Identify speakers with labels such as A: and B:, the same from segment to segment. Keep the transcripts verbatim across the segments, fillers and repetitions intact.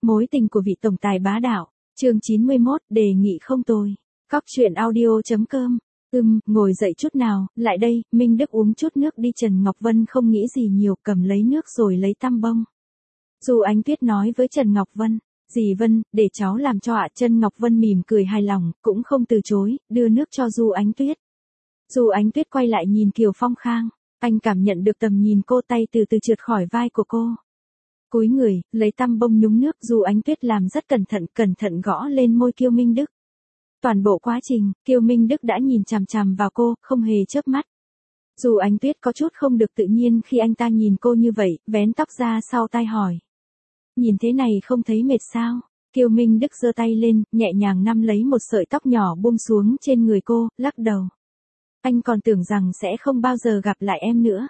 A: Mối tình của vị tổng tài bá đạo, chương chín mươi mốt, đề nghị không tồi. Cóc truyện audio chấm com. Ừm, ngồi dậy chút nào, lại đây, Minh Đức uống chút nước đi. Trần Ngọc Vân không nghĩ gì nhiều, cầm lấy nước rồi lấy tăm bông. Du Ánh Tuyết nói với Trần Ngọc Vân, dì Vân, để cháu làm cho ạ. Trần Ngọc Vân mỉm cười hài lòng, cũng không từ chối, đưa nước cho Du Ánh Tuyết. Du Ánh Tuyết quay lại nhìn Kiều Phong Khang, anh cảm nhận được tầm nhìn cô, tay từ từ trượt khỏi vai của cô. Cúi người, lấy tăm bông nhúng nước. Du Ánh Tuyết làm rất cẩn thận, cẩn thận gõ lên môi Kiều Minh Đức. Toàn bộ quá trình, Kiều Minh Đức đã nhìn chằm chằm vào cô, không hề chớp mắt. Du Ánh Tuyết có chút không được tự nhiên khi anh ta nhìn cô như vậy, vén tóc ra sau tai hỏi. Nhìn thế này không thấy mệt sao? Kiều Minh Đức giơ tay lên, nhẹ nhàng nắm lấy một sợi tóc nhỏ buông xuống trên người cô, lắc đầu. Anh còn tưởng rằng sẽ không bao giờ gặp lại em nữa.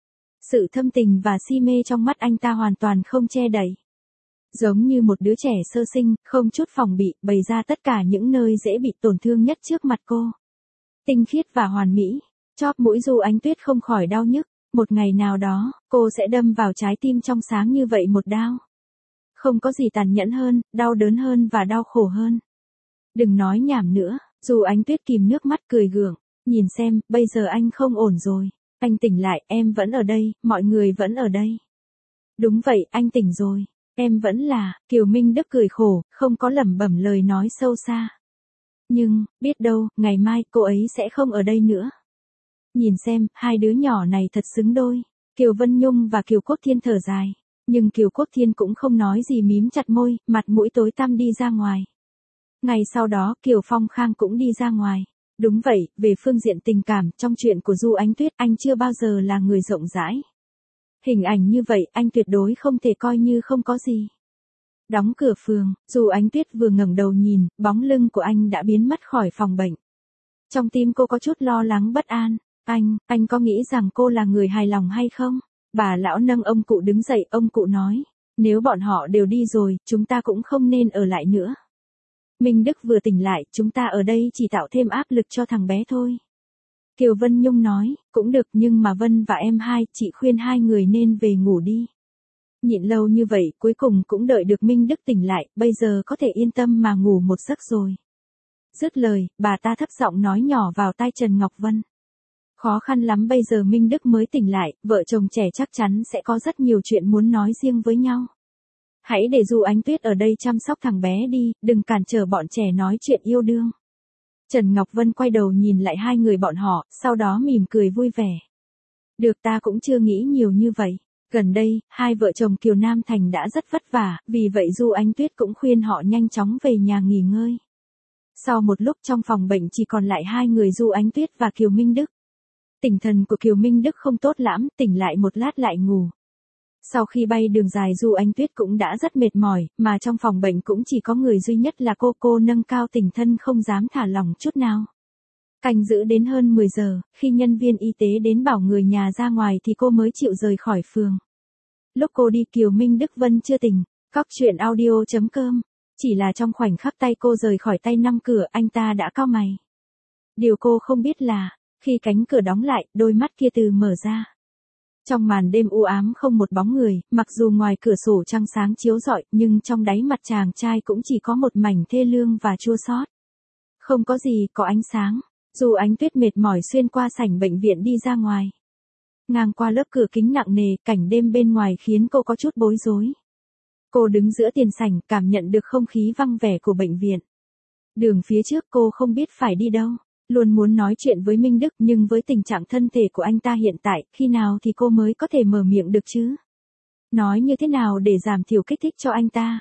A: Sự thâm tình và si mê trong mắt anh ta hoàn toàn không che đậy. Giống như một đứa trẻ sơ sinh, không chút phòng bị, bày ra tất cả những nơi dễ bị tổn thương nhất trước mặt cô. Tinh khiết và hoàn mỹ, chóp mũi Du Ánh Tuyết không khỏi đau nhức. Một ngày nào đó, cô sẽ đâm vào trái tim trong sáng như vậy một đao. Không có gì tàn nhẫn hơn, đau đớn hơn và đau khổ hơn. Đừng nói nhảm nữa, Du Ánh Tuyết kìm nước mắt cười gượng. Nhìn xem, bây giờ anh không ổn rồi. Anh tỉnh lại, em vẫn ở đây, mọi người vẫn ở đây. Đúng vậy, anh tỉnh rồi. Em vẫn là, Kiều Minh Đức cười khổ, không có lẩm bẩm lời nói sâu xa. Nhưng, biết đâu, ngày mai cô ấy sẽ không ở đây nữa. Nhìn xem, hai đứa nhỏ này thật xứng đôi. Kiều Vân Nhung và Kiều Quốc Thiên thở dài. Nhưng Kiều Quốc Thiên cũng không nói gì, mím chặt môi, mặt mũi tối tăm đi ra ngoài. Ngày sau đó, Kiều Phong Khang cũng đi ra ngoài. Đúng vậy, về phương diện tình cảm, trong chuyện của Du Ánh Tuyết, anh chưa bao giờ là người rộng rãi. Hình ảnh như vậy, anh tuyệt đối không thể coi như không có gì. Đóng cửa phường, Du Ánh Tuyết vừa ngẩng đầu nhìn, bóng lưng của anh đã biến mất khỏi phòng bệnh. Trong tim cô có chút lo lắng bất an. Anh, anh có nghĩ rằng cô là người hài lòng hay không? Bà lão nâng ông cụ đứng dậy, ông cụ nói. Nếu bọn họ đều đi rồi, chúng ta cũng không nên ở lại nữa. Minh Đức vừa tỉnh lại, chúng ta ở đây chỉ tạo thêm áp lực cho thằng bé thôi. Kiều Vân Nhung nói, cũng được, nhưng mà Vân và em hai, chị khuyên hai người nên về ngủ đi. Nhịn lâu như vậy, cuối cùng cũng đợi được Minh Đức tỉnh lại, bây giờ có thể yên tâm mà ngủ một giấc rồi. Dứt lời, bà ta thấp giọng nói nhỏ vào tai Trần Ngọc Vân. Khó khăn lắm bây giờ Minh Đức mới tỉnh lại, vợ chồng trẻ chắc chắn sẽ có rất nhiều chuyện muốn nói riêng với nhau. Hãy để Du Ánh Tuyết ở đây chăm sóc thằng bé đi, đừng cản trở bọn trẻ nói chuyện yêu đương. Trần Ngọc Vân quay đầu nhìn lại hai người bọn họ, sau đó mỉm cười vui vẻ. Được, ta cũng chưa nghĩ nhiều như vậy. Gần đây, hai vợ chồng Kiều Nam Thành đã rất vất vả, vì vậy Du Ánh Tuyết cũng khuyên họ nhanh chóng về nhà nghỉ ngơi. Sau một lúc trong phòng bệnh chỉ còn lại hai người Du Ánh Tuyết và Kiều Minh Đức. Tinh thần của Kiều Minh Đức không tốt lắm, tỉnh lại một lát lại ngủ. Sau khi bay đường dài Du Ánh Tuyết cũng đã rất mệt mỏi, mà trong phòng bệnh cũng chỉ có người duy nhất là cô. Cô nâng cao tình thân không dám thả lỏng chút nào. Canh giữ đến hơn mười giờ, khi nhân viên y tế đến bảo người nhà ra ngoài thì cô mới chịu rời khỏi phường. Lúc cô đi Kiều Minh Đức vẫn chưa tỉnh. Cóc truyện audio chấm com. Chỉ là trong khoảnh khắc tay cô rời khỏi tay năm cửa, anh ta đã cau mày. Điều cô không biết là, khi cánh cửa đóng lại, đôi mắt kia từ mở ra. Trong màn đêm u ám không một bóng người, mặc dù ngoài cửa sổ trăng sáng chiếu rọi, nhưng trong đáy mặt chàng trai cũng chỉ có một mảnh thê lương và chua xót. Không có gì, có ánh sáng. Du Ánh Tuyết mệt mỏi xuyên qua sảnh bệnh viện đi ra ngoài. Ngang qua lớp cửa kính nặng nề, cảnh đêm bên ngoài khiến cô có chút bối rối. Cô đứng giữa tiền sảnh, cảm nhận được không khí vắng vẻ của bệnh viện. Đường phía trước cô không biết phải đi đâu. Luôn muốn nói chuyện với Minh Đức, nhưng với tình trạng thân thể của anh ta hiện tại, khi nào thì cô mới có thể mở miệng được chứ? Nói như thế nào để giảm thiểu kích thích cho anh ta?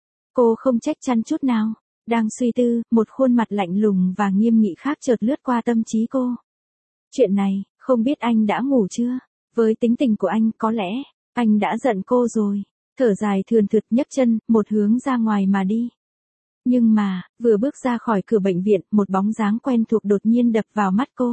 A: Cô không trách chắn chút nào. Đang suy tư, một khuôn mặt lạnh lùng và nghiêm nghị khác chợt lướt qua tâm trí cô. Chuyện này, không biết anh đã ngủ chưa? Với tính tình của anh, có lẽ, anh đã giận cô rồi. Thở dài thườn thượt nhấc chân, một hướng ra ngoài mà đi. Nhưng mà, vừa bước ra khỏi cửa bệnh viện, một bóng dáng quen thuộc đột nhiên đập vào mắt cô.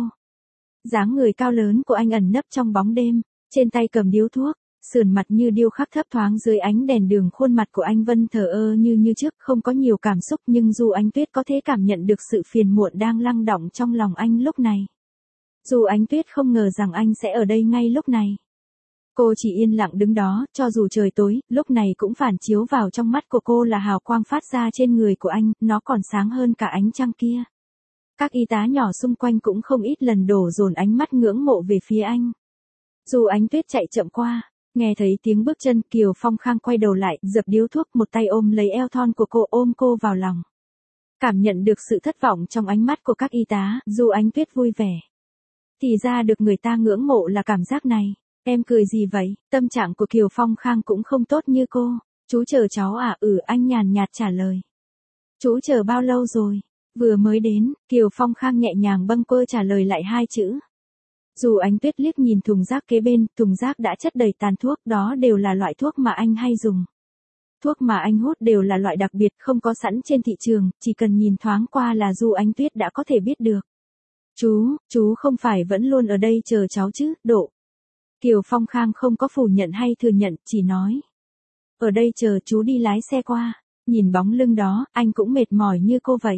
A: Dáng người cao lớn của anh ẩn nấp trong bóng đêm, trên tay cầm điếu thuốc, sườn mặt như điêu khắc thấp thoáng dưới ánh đèn đường. Khuôn mặt của anh vẫn thờ ơ như như trước, không có nhiều cảm xúc, nhưng Du Ánh Tuyết có thể cảm nhận được sự phiền muộn đang lắng đọng trong lòng anh lúc này. Du Ánh Tuyết không ngờ rằng anh sẽ ở đây ngay lúc này. Cô chỉ yên lặng đứng đó, cho dù trời tối, lúc này cũng phản chiếu vào trong mắt của cô là hào quang phát ra trên người của anh, nó còn sáng hơn cả ánh trăng kia. Các y tá nhỏ xung quanh cũng không ít lần đổ dồn ánh mắt ngưỡng mộ về phía anh. Dù Ánh Tuyết chạy chậm qua, nghe thấy tiếng bước chân, Kiều Phong Khang quay đầu lại, dập điếu thuốc, một tay ôm lấy eo thon của cô, ôm cô vào lòng. Cảm nhận được sự thất vọng trong ánh mắt của các y tá, dù Ánh Tuyết vui vẻ. Thì ra được người ta ngưỡng mộ là cảm giác này. Em cười gì vậy? Tâm trạng của Kiều Phong Khang cũng không tốt như cô. Chú chờ cháu à? Ừ, anh nhàn nhạt trả lời. Chú chờ bao lâu rồi? Vừa mới đến. Kiều Phong Khang nhẹ nhàng bâng quơ trả lời lại hai chữ. Dù Ánh Tuyết liếc nhìn thùng rác kế bên, thùng rác đã chất đầy tàn thuốc, đó đều là loại thuốc mà anh hay dùng. Thuốc mà anh hút đều là loại đặc biệt, không có sẵn trên thị trường, chỉ cần nhìn thoáng qua là Du Ánh Tuyết đã có thể biết được. Chú, chú không phải vẫn luôn ở đây chờ cháu chứ, Độ. Kiều Phong Khang không có phủ nhận hay thừa nhận, chỉ nói. Ở đây chờ chú đi lái xe qua. Nhìn bóng lưng đó, anh cũng mệt mỏi như cô vậy.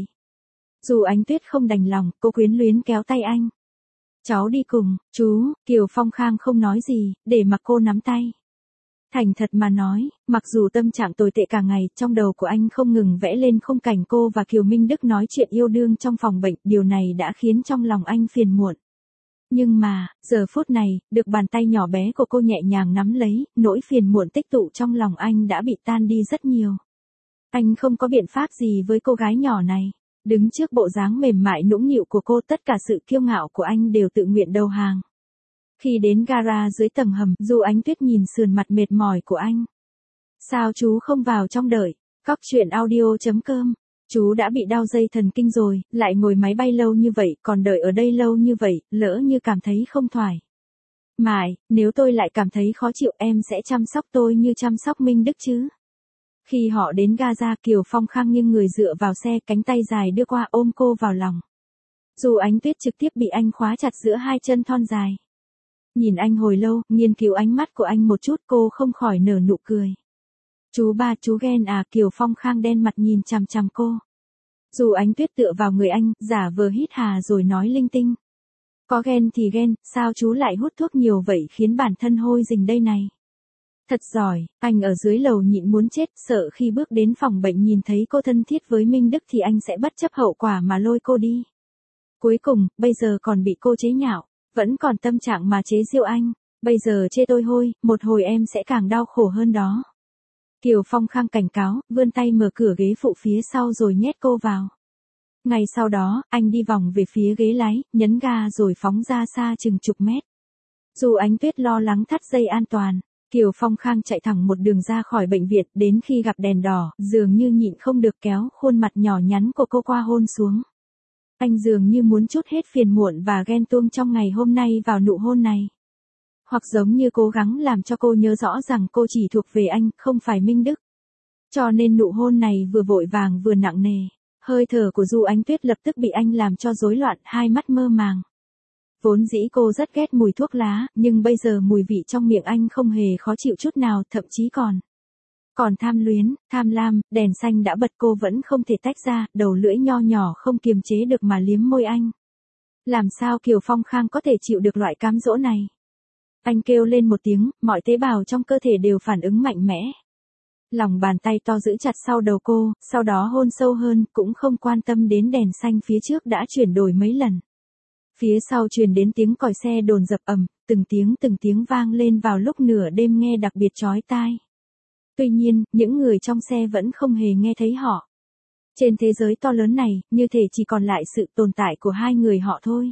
A: Dù Ánh Tuyết không đành lòng, cô quyến luyến kéo tay anh. Cháu đi cùng, chú. Kiều Phong Khang không nói gì, để mặc cô nắm tay. Thành thật mà nói, mặc dù tâm trạng tồi tệ cả ngày, trong đầu của anh không ngừng vẽ lên khung cảnh cô và Kiều Minh Đức nói chuyện yêu đương trong phòng bệnh, điều này đã khiến trong lòng anh phiền muộn. Nhưng mà, giờ phút này, được bàn tay nhỏ bé của cô nhẹ nhàng nắm lấy, nỗi phiền muộn tích tụ trong lòng anh đã bị tan đi rất nhiều. Anh không có biện pháp gì với cô gái nhỏ này. Đứng trước bộ dáng mềm mại nũng nịu của cô, tất cả sự kiêu ngạo của anh đều tự nguyện đầu hàng. Khi đến gara dưới tầng hầm, Du Ánh Tuyết nhìn sườn mặt mệt mỏi của anh. Sao chú không vào trong đợi? Cóc truyện audio chấm com. Chú đã bị đau dây thần kinh rồi, lại ngồi máy bay lâu như vậy, còn đợi ở đây lâu như vậy, lỡ như cảm thấy không thoải mái, nếu tôi lại cảm thấy khó chịu, em sẽ chăm sóc tôi như chăm sóc Minh Đức chứ. Khi họ đến Gaza, Kiều Phong Khang nghiêng người dựa vào xe, cánh tay dài đưa qua ôm cô vào lòng. Dù Ánh Tuyết trực tiếp bị anh khóa chặt giữa hai chân thon dài. Nhìn anh hồi lâu, nghiên cứu ánh mắt của anh một chút, cô không khỏi nở nụ cười. Chú ba, chú ghen à? Kiều Phong Khang đen mặt nhìn chằm chằm cô. Dù Ánh Tuyết tựa vào người anh, giả vờ hít hà rồi nói linh tinh. Có ghen thì ghen, sao chú lại hút thuốc nhiều vậy khiến bản thân hôi rình đây này. Thật giỏi, anh ở dưới lầu nhịn muốn chết, sợ khi bước đến phòng bệnh nhìn thấy cô thân thiết với Minh Đức thì anh sẽ bất chấp hậu quả mà lôi cô đi. Cuối cùng, bây giờ còn bị cô chế nhạo, vẫn còn tâm trạng mà chế giễu anh. Bây giờ chê tôi hôi, một hồi em sẽ càng đau khổ hơn đó. Kiều Phong Khang cảnh cáo, vươn tay mở cửa ghế phụ phía sau rồi nhét cô vào. Ngay sau đó, anh đi vòng về phía ghế lái, nhấn ga rồi phóng ra xa chừng chục mét. Dù Ánh Tuyết lo lắng thắt dây an toàn, Kiều Phong Khang chạy thẳng một đường ra khỏi bệnh viện, đến khi gặp đèn đỏ, dường như nhịn không được kéo khuôn mặt nhỏ nhắn của cô qua hôn xuống. Anh dường như muốn trút hết phiền muộn và ghen tuông trong ngày hôm nay vào nụ hôn này. Hoặc giống như cố gắng làm cho cô nhớ rõ rằng cô chỉ thuộc về anh, không phải Minh Đức. Cho nên nụ hôn này vừa vội vàng vừa nặng nề. Hơi thở của Du Ánh Tuyết lập tức bị anh làm cho rối loạn, hai mắt mơ màng. Vốn dĩ cô rất ghét mùi thuốc lá, nhưng bây giờ mùi vị trong miệng anh không hề khó chịu chút nào, thậm chí còn. Còn tham luyến, tham lam, đèn xanh đã bật cô vẫn không thể tách ra, đầu lưỡi nho nhỏ không kiềm chế được mà liếm môi anh. Làm sao Kiều Phong Khang có thể chịu được loại cám dỗ này? Anh kêu lên một tiếng, mọi tế bào trong cơ thể đều phản ứng mạnh mẽ. Lòng bàn tay to giữ chặt sau đầu cô, sau đó hôn sâu hơn, cũng không quan tâm đến đèn xanh phía trước đã chuyển đổi mấy lần. Phía sau truyền đến tiếng còi xe đồn dập ầm, từng tiếng từng tiếng vang lên vào lúc nửa đêm nghe đặc biệt chói tai. Tuy nhiên, những người trong xe vẫn không hề nghe thấy họ. Trên thế giới to lớn này, như thể chỉ còn lại sự tồn tại của hai người họ thôi.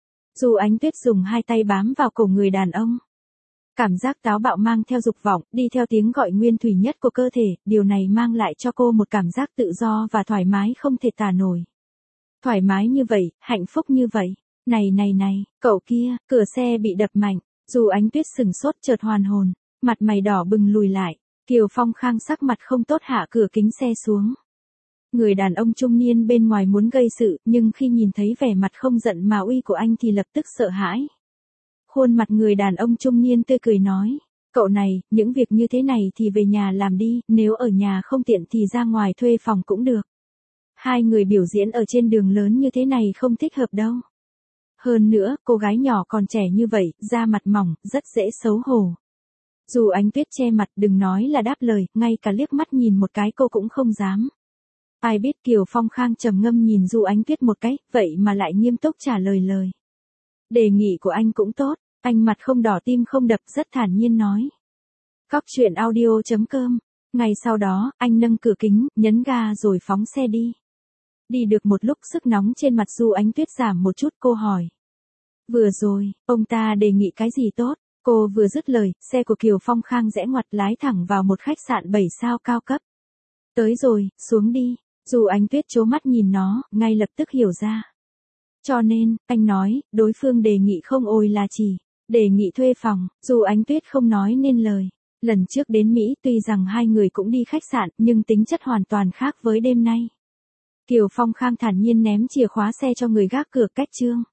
A: Dù Ánh Tuyết dùng hai tay bám vào cổ người đàn ông. Cảm giác táo bạo mang theo dục vọng, đi theo tiếng gọi nguyên thủy nhất của cơ thể, điều này mang lại cho cô một cảm giác tự do và thoải mái không thể tả nổi. Thoải mái như vậy, hạnh phúc như vậy. Này này này, cậu kia, cửa xe bị đập mạnh. Dù Ánh Tuyết sừng sốt chợt hoàn hồn, mặt mày đỏ bừng lùi lại. Kiều Phong Khang sắc mặt không tốt hạ cửa kính xe xuống. Người đàn ông trung niên bên ngoài muốn gây sự, nhưng khi nhìn thấy vẻ mặt không giận mà uy của anh thì lập tức sợ hãi. Khuôn mặt người đàn ông trung niên tươi cười nói, cậu này, những việc như thế này thì về nhà làm đi, nếu ở nhà không tiện thì ra ngoài thuê phòng cũng được. Hai người biểu diễn ở trên đường lớn như thế này không thích hợp đâu. Hơn nữa, cô gái nhỏ còn trẻ như vậy, da mặt mỏng, rất dễ xấu hổ. Dù Ánh Tuyết che mặt đừng nói là đáp lời, ngay cả liếc mắt nhìn một cái cô cũng không dám. Ai biết Kiều Phong Khang trầm ngâm nhìn Du Ánh Tuyết một cái, vậy mà lại nghiêm túc trả lời lời. Đề nghị của anh cũng tốt, anh mặt không đỏ tim không đập rất thản nhiên nói. Cóc truyện audio chấm com. Ngày sau đó, anh nâng cửa kính, nhấn ga rồi phóng xe đi. Đi được một lúc sức nóng trên mặt Du Ánh Tuyết giảm một chút, cô hỏi. Vừa rồi, ông ta đề nghị cái gì tốt? Cô vừa dứt lời, xe của Kiều Phong Khang rẽ ngoặt lái thẳng vào một khách sạn bảy sao cao cấp. Tới rồi, xuống đi. Du Ánh Tuyết trố mắt nhìn nó, ngay lập tức hiểu ra. Cho nên, anh nói, đối phương đề nghị không ôi là chỉ đề nghị thuê phòng. Du Ánh Tuyết không nói nên lời. Lần trước đến Mỹ tuy rằng hai người cũng đi khách sạn nhưng tính chất hoàn toàn khác với đêm nay. Kiều Phong Khang thản nhiên ném chìa khóa xe cho người gác cửa cách Trương